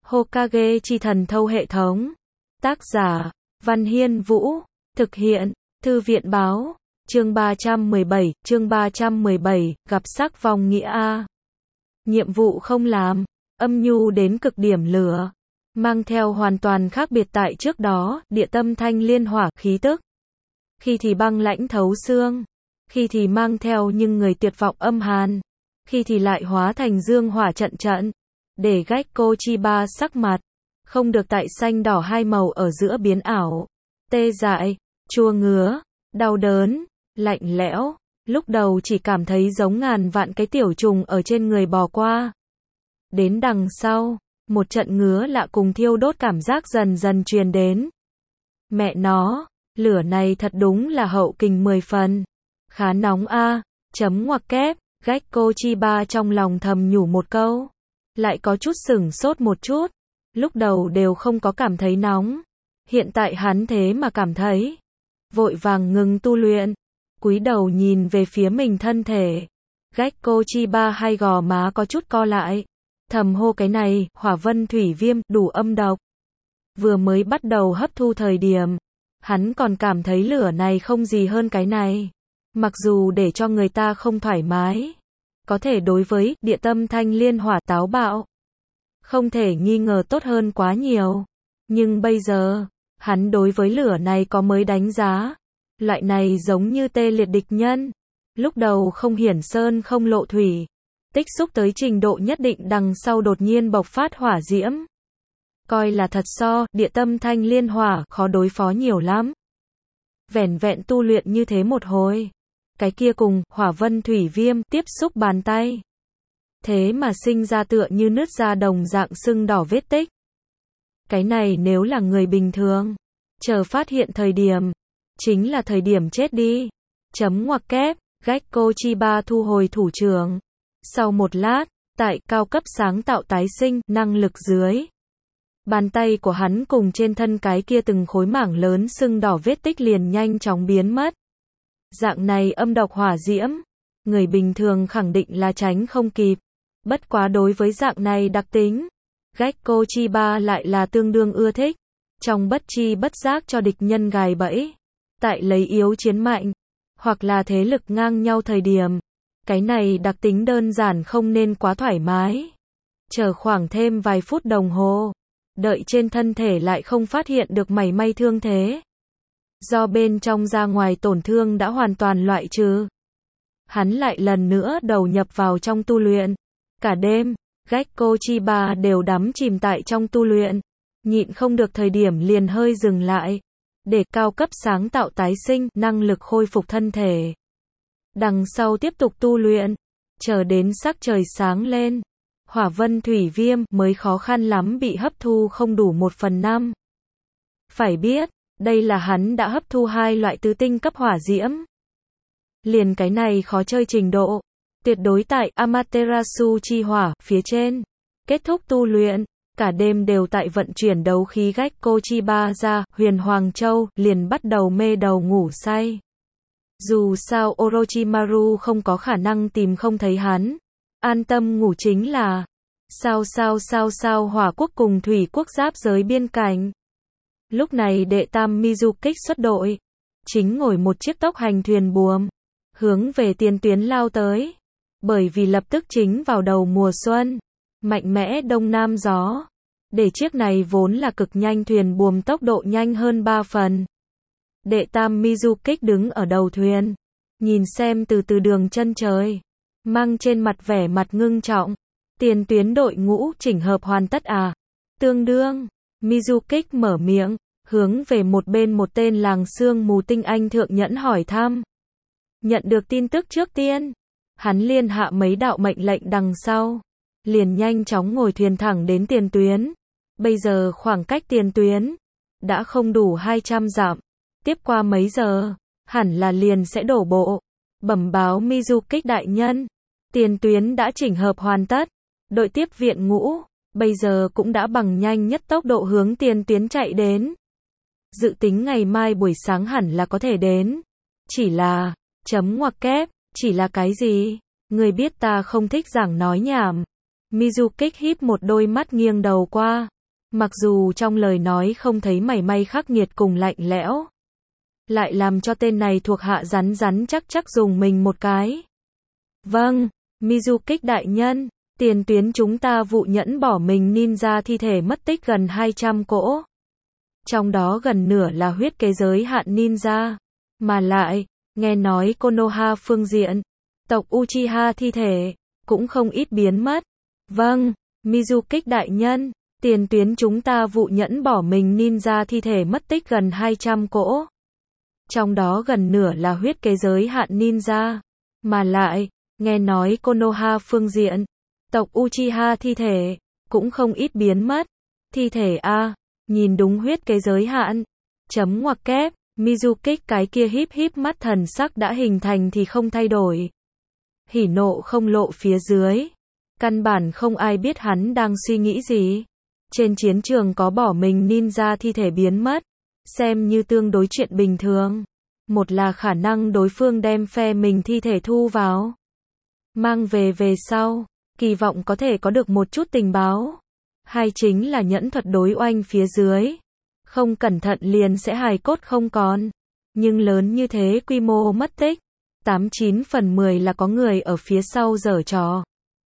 Hokage chi thần thâu hệ thống. Tác giả, Văn Hiên Vũ. Thực hiện, Thư viện Báo. Chương 317, gặp sắc vòng nghĩa A. Nhiệm vụ không làm, âm nhu đến cực điểm lửa. Mang theo hoàn toàn khác biệt tại trước đó, địa tâm thanh liên hỏa khí tức. Khi thì băng lãnh thấu xương, khi thì mang theo nhưng người tuyệt vọng âm hàn, khi thì lại hóa thành dương hỏa trận trận. Để Gekko Chiba sắc mặt, không được tại xanh đỏ hai màu ở giữa biến ảo. Tê dại, chua ngứa, đau đớn, lạnh lẽo, lúc đầu chỉ cảm thấy giống ngàn vạn cái tiểu trùng ở trên người bò qua. Đến đằng sau, một trận ngứa lạ cùng thiêu đốt cảm giác dần dần truyền đến. Mẹ nó, lửa này thật đúng là hậu kình 10 phần. Khá nóng a, chấm ngoặc kép, Gekko Chiba trong lòng thầm nhủ một câu. Lại có chút sửng sốt một chút. Lúc đầu đều không có cảm thấy nóng. Hiện tại hắn thế mà cảm thấy. Vội vàng ngừng tu luyện. Cúi đầu nhìn về phía mình thân thể. Gekko Chiba hai gò má có chút co lại. Thầm hô cái này, hỏa vân thủy viêm, đủ âm độc. Vừa mới bắt đầu hấp thu thời điểm. Hắn còn cảm thấy lửa này không gì hơn cái này. Mặc dù để cho người ta không thoải mái. Có thể đối với địa tâm thanh liên hỏa táo bạo. Không thể nghi ngờ tốt hơn quá nhiều. Nhưng bây giờ, hắn đối với lửa này có mới đánh giá. Loại này giống như tê liệt địch nhân. Lúc đầu không hiển sơn không lộ thủy. Tích xúc tới trình độ nhất định đằng sau đột nhiên bộc phát hỏa diễm. Coi là thật so, địa tâm thanh liên hỏa khó đối phó nhiều lắm. Vẻn vẹn tu luyện như thế một hồi. Cái kia cùng, hỏa vân thủy viêm, tiếp xúc bàn tay. Thế mà sinh ra tựa như nứt ra đồng dạng sưng đỏ vết tích. Cái này nếu là người bình thường, chờ phát hiện thời điểm, chính là thời điểm chết đi. Chấm ngoặc kép, Gekko Chiba thu hồi thủ trưởng. Sau một lát, tại cao cấp sáng tạo tái sinh, năng lực dưới. Bàn tay của hắn cùng trên thân cái kia từng khối mảng lớn sưng đỏ vết tích liền nhanh chóng biến mất. Dạng này âm độc hỏa diễm, người bình thường khẳng định là tránh không kịp. Bất quá đối với dạng này đặc tính, Gekko Chiba lại là tương đương ưa thích. Trong bất chi bất giác cho địch nhân gài bẫy. Tại lấy yếu chiến mạnh, hoặc là thế lực ngang nhau thời điểm. Cái này đặc tính đơn giản không nên quá thoải mái. Chờ khoảng thêm vài phút đồng hồ. Đợi trên thân thể lại không phát hiện được mảy may thương thế. Do bên trong ra ngoài tổn thương đã hoàn toàn loại trừ. Hắn lại lần nữa đầu nhập vào trong tu luyện. Cả đêm, Gekko Chiba đều đắm chìm tại trong tu luyện. Nhịn không được thời điểm liền hơi dừng lại. Để cao cấp sáng tạo tái sinh, năng lực khôi phục thân thể. Đằng sau tiếp tục tu luyện. Chờ đến sắc trời sáng lên. Hỏa vân thủy viêm mới khó khăn lắm bị hấp thu không đủ 1/5. Phải biết, đây là hắn đã hấp thu 2 loại tứ tinh cấp hỏa diễm. Liền cái này khó chơi trình độ. Tuyệt đối tại Amaterasu chi hỏa phía trên. Kết thúc tu luyện, cả đêm đều tại vận chuyển đấu khí Gekko Chiba ra, Huyền Hoàng Châu, liền bắt đầu mê đầu ngủ say. Dù sao Orochimaru không có khả năng tìm không thấy hắn. An tâm ngủ chính là sao hỏa quốc cùng thủy quốc giáp giới biên cảnh. Lúc này đệ tam Mizukage xuất đội. Chính ngồi một chiếc tốc hành thuyền buồm. Hướng về tiền tuyến lao tới. Bởi vì lập tức chính vào đầu mùa xuân. Mạnh mẽ đông nam gió. Để chiếc này vốn là cực nhanh thuyền buồm tốc độ nhanh hơn 3 phần. Đệ tam Mizukage đứng ở đầu thuyền. Nhìn xem từ từ đường chân trời. Mang trên mặt vẻ mặt ngưng trọng. Tiền tuyến đội ngũ chỉnh hợp hoàn tất à? Tương đương. Mizukage mở miệng. Hướng về một bên một tên làng sương mù tinh anh thượng nhẫn hỏi thăm. Nhận được tin tức trước tiên. Hắn liên hạ mấy đạo mệnh lệnh đằng sau. Liền nhanh chóng ngồi thuyền thẳng đến tiền tuyến. Bây giờ khoảng cách tiền tuyến. Đã không đủ 200 dặm. Tiếp qua mấy giờ. Hẳn là liền sẽ đổ bộ. Bẩm báo Mizukage đại nhân. Tiền tuyến đã chỉnh hợp hoàn tất. Đội tiếp viện ngũ. Bây giờ cũng đã bằng nhanh nhất tốc độ hướng tiền tuyến chạy đến. Dự tính ngày mai buổi sáng hẳn là có thể đến. Chỉ là, chấm ngoặc kép, chỉ là cái gì? Người biết ta không thích giảng nói nhảm. Mizukage híp một đôi mắt nghiêng đầu qua. Mặc dù trong lời nói không thấy mảy may khắc nghiệt cùng lạnh lẽo, lại làm cho tên này thuộc hạ rắn rắn chắc dùng mình một cái. Vâng, Mizukích đại nhân, tiền tuyến chúng ta vụ nhẫn bỏ mình ninja thi thể mất tích gần 200 cỗ. Trong đó gần nửa là huyết kế giới hạn ninja. Mà lại, nghe nói Konoha phương diện, tộc Uchiha thi thể, cũng không ít biến mất. Vâng, Mizukích đại nhân, tiền tuyến chúng ta vụ nhẫn bỏ mình ninja thi thể mất tích gần 200 cỗ. Trong đó gần nửa là huyết kế giới hạn ninja. Mà lại, nghe nói Konoha phương diện, tộc Uchiha thi thể, cũng không ít biến mất. Thi thể A, nhìn đúng huyết kế giới hạn. Chấm ngoặc kép, Mizukích cái kia híp híp mắt thần sắc đã hình thành thì không thay đổi. Hỉ nộ không lộ phía dưới. Căn bản không ai biết hắn đang suy nghĩ gì. Trên chiến trường có bỏ mình ninja thi thể biến mất, xem như tương đối chuyện bình thường. Một là khả năng đối phương đem phe mình thi thể thu vào, mang về sau, kỳ vọng có thể có được một chút tình báo. Hai chính là nhẫn thuật đối oanh phía dưới. Không cẩn thận liền sẽ hài cốt không còn. Nhưng lớn như thế quy mô mất tích, 89 phần 10 là có người ở phía sau giở trò.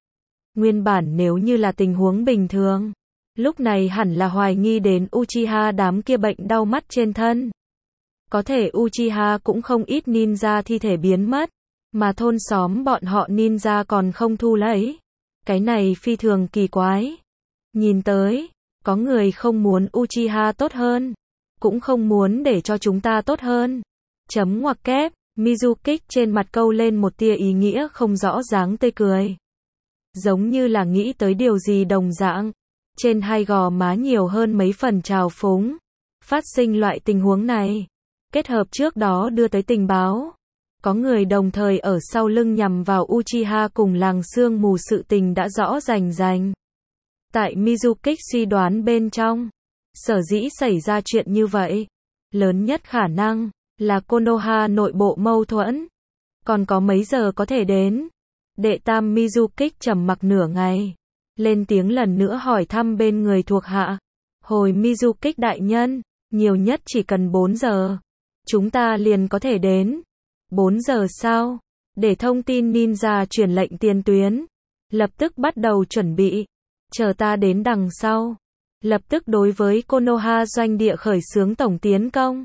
Nguyên bản nếu như là tình huống bình thường, lúc này hẳn là hoài nghi đến Uchiha đám kia bệnh đau mắt trên thân. Có thể Uchiha cũng không ít ninja thi thể biến mất, mà thôn xóm bọn họ ninja còn không thu lấy. Cái này phi thường kỳ quái. Nhìn tới, có người không muốn Uchiha tốt hơn, cũng không muốn để cho chúng ta tốt hơn. Chấm ngoặc kép, Mizukích trên mặt câu lên một tia ý nghĩa không rõ dáng tươi cười. Giống như là nghĩ tới điều gì đồng dạng. Trên hai gò má nhiều hơn mấy phần trào phúng. Phát sinh loại tình huống này, kết hợp trước đó đưa tới tình báo, có người đồng thời ở sau lưng nhằm vào Uchiha cùng làng sương mù sự tình đã rõ rành rành. Tại Mizukích suy đoán bên trong, sở dĩ xảy ra chuyện như vậy, lớn nhất khả năng là Konoha nội bộ mâu thuẫn. Còn có mấy giờ có thể đến? Đệ tam Mizukích trầm mặc nửa ngày, lên tiếng lần nữa hỏi thăm bên người thuộc hạ. Hồi Mizukích đại nhân, nhiều nhất chỉ cần 4 giờ. Chúng ta liền có thể đến. 4 giờ sau, để thông tin ninja truyền lệnh tiền tuyến. Lập tức bắt đầu chuẩn bị. Chờ ta đến đằng sau. Lập tức đối với Konoha doanh địa khởi xướng tổng tiến công.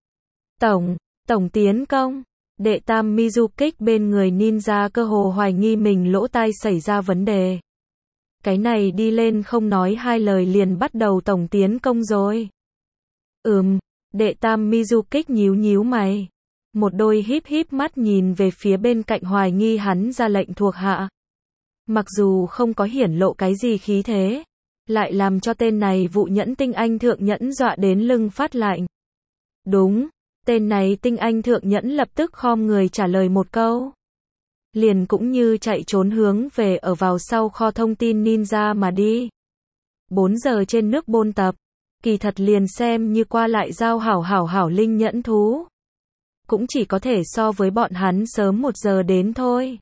Tổng tiến công. Đệ tam Mizukích bên người ninja cơ hồ hoài nghi mình lỗ tai xảy ra vấn đề. Cái này đi lên không nói hai lời liền bắt đầu tổng tiến công rồi. Đệ tam Mizukích nhíu mày. Một đôi híp híp mắt nhìn về phía bên cạnh hoài nghi hắn ra lệnh thuộc hạ. Mặc dù không có hiển lộ cái gì khí thế, lại làm cho tên này vụ nhẫn tinh anh thượng nhẫn dọa đến lưng phát lạnh. Đúng, tên này tinh anh thượng nhẫn lập tức khom người trả lời một câu. Liền cũng như chạy trốn hướng về ở vào sau kho thông tin ninja mà đi. 4 giờ trên nước bôn tập, kỳ thật liền xem như qua lại giao hảo linh nhẫn thú. Cũng chỉ có thể so với bọn hắn sớm 1 giờ đến thôi.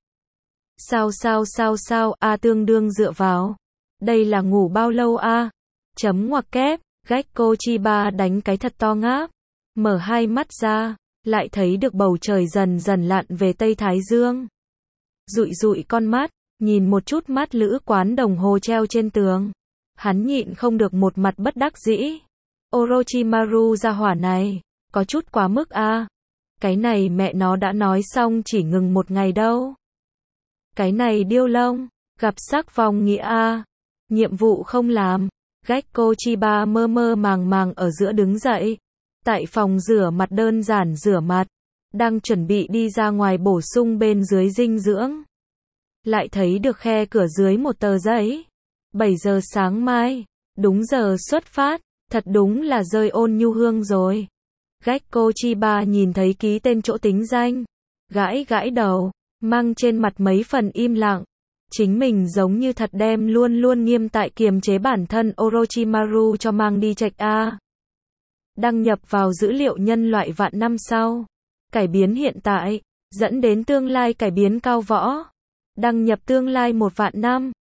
Sao, tương đương dựa vào. Đây là ngủ bao lâu a? Chấm ngoặc kép, Gekko Chiba đánh cái thật to ngáp. Mở hai mắt ra, lại thấy được bầu trời dần dần lặn về Tây Thái Dương. Dụi con mắt, nhìn một chút mắt lữ quán đồng hồ treo trên tường. Hắn nhịn không được một mặt bất đắc dĩ. Orochimaru gia hỏa này, có chút quá mức a. Cái này mẹ nó đã nói xong chỉ ngừng 1 ngày đâu. Cái này điêu lông, gặp sắc vòng nghĩa a. Nhiệm vụ không làm. Gekko Chiba mơ màng ở giữa đứng dậy. Tại phòng rửa mặt đơn giản rửa mặt, đang chuẩn bị đi ra ngoài bổ sung bên dưới dinh dưỡng. Lại thấy được khe cửa dưới một tờ giấy. 7 giờ sáng mai, đúng giờ xuất phát, thật đúng là rơi ôn nhu hương rồi. Gekko Chiba nhìn thấy ký tên chỗ tính danh, gãi đầu, mang trên mặt mấy phần im lặng. Chính mình giống như thật đem luôn nghiêm tại kiềm chế bản thân Orochimaru cho mang đi trạch a. Đăng nhập vào dữ liệu nhân loại vạn năm sau. Cải biến hiện tại, dẫn đến tương lai cải biến cao võ. Đăng nhập tương lai 1 vạn năm.